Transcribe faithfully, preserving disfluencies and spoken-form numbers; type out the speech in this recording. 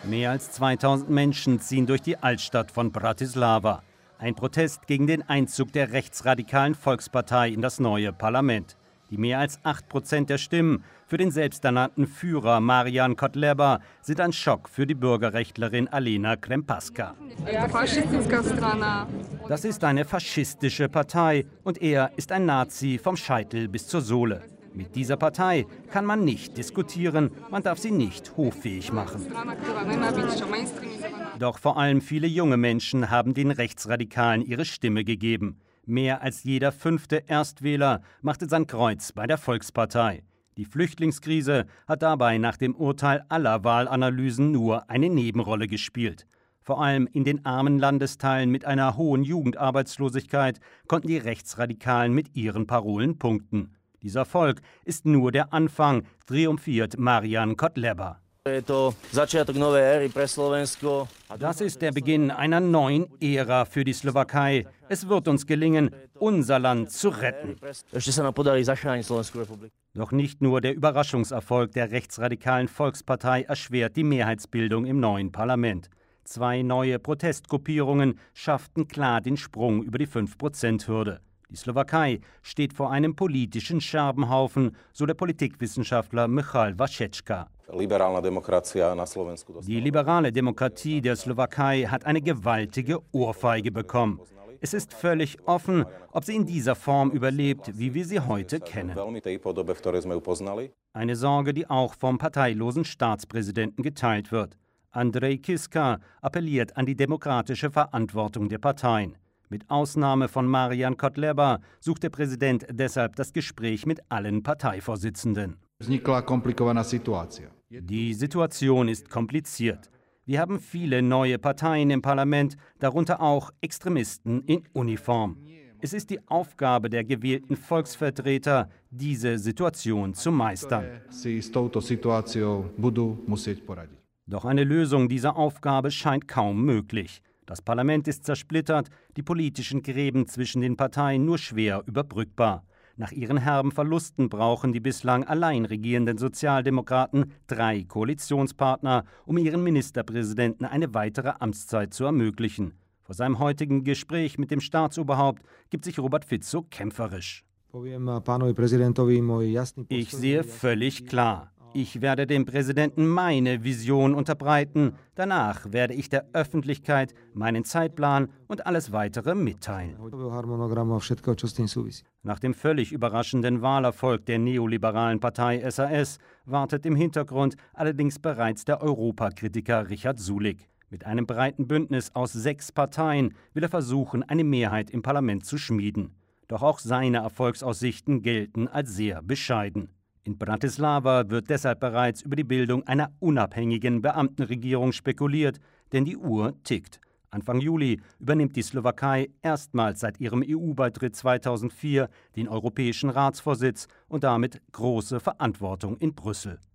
Mehr als zweitausend Menschen ziehen durch die Altstadt von Bratislava. Ein Protest gegen den Einzug der rechtsradikalen Volkspartei in das neue Parlament. Die mehr als acht Prozent der Stimmen für den selbsternannten Führer Marian Kotleba sind ein Schock für die Bürgerrechtlerin Alena Krempaska. Das ist eine faschistische Partei und er ist ein Nazi vom Scheitel bis zur Sohle. Mit dieser Partei kann man nicht diskutieren, man darf sie nicht hoffähig machen. Doch vor allem viele junge Menschen haben den Rechtsradikalen ihre Stimme gegeben. Mehr als jeder fünfte Erstwähler machte sein Kreuz bei der Volkspartei. Die Flüchtlingskrise hat dabei nach dem Urteil aller Wahlanalysen nur eine Nebenrolle gespielt. Vor allem in den armen Landesteilen mit einer hohen Jugendarbeitslosigkeit konnten die Rechtsradikalen mit ihren Parolen punkten. Dieser Erfolg ist nur der Anfang, triumphiert Marian Kotleba. Das ist der Beginn einer neuen Ära für die Slowakei. Es wird uns gelingen, unser Land zu retten. Doch nicht nur der Überraschungserfolg der rechtsradikalen Volkspartei erschwert die Mehrheitsbildung im neuen Parlament. Zwei neue Protestgruppierungen schafften klar den Sprung über die fünf Prozent Hürde. Die Slowakei steht vor einem politischen Scherbenhaufen, so der Politikwissenschaftler Michal Vašečka. Die liberale Demokratie der Slowakei hat eine gewaltige Ohrfeige bekommen. Es ist völlig offen, ob sie in dieser Form überlebt, wie wir sie heute kennen. Eine Sorge, die auch vom parteilosen Staatspräsidenten geteilt wird. Andrej Kiska appelliert an die demokratische Verantwortung der Parteien. Mit Ausnahme von Marian Kotleba sucht der Präsident deshalb das Gespräch mit allen Parteivorsitzenden. Die Situation ist kompliziert. Wir haben viele neue Parteien im Parlament, darunter auch Extremisten in Uniform. Es ist die Aufgabe der gewählten Volksvertreter, diese Situation zu meistern. Doch eine Lösung dieser Aufgabe scheint kaum möglich. Das Parlament ist zersplittert, die politischen Gräben zwischen den Parteien nur schwer überbrückbar. Nach ihren herben Verlusten brauchen die bislang allein regierenden Sozialdemokraten drei Koalitionspartner, um ihren Ministerpräsidenten eine weitere Amtszeit zu ermöglichen. Vor seinem heutigen Gespräch mit dem Staatsoberhaupt gibt sich Robert Fico kämpferisch. Ich sehe völlig klar. Ich werde dem Präsidenten meine Vision unterbreiten. Danach werde ich der Öffentlichkeit meinen Zeitplan und alles Weitere mitteilen. Nach dem völlig überraschenden Wahlerfolg der neoliberalen Partei S A S wartet im Hintergrund allerdings bereits der Europakritiker Richard Sulik. Mit einem breiten Bündnis aus sechs Parteien will er versuchen, eine Mehrheit im Parlament zu schmieden. Doch auch seine Erfolgsaussichten gelten als sehr bescheiden. In Bratislava wird deshalb bereits über die Bildung einer unabhängigen Beamtenregierung spekuliert, denn die Uhr tickt. Anfang Juli übernimmt die Slowakei erstmals seit ihrem E U-Beitritt zweitausendvier den Europäischen Ratsvorsitz und damit große Verantwortung in Brüssel.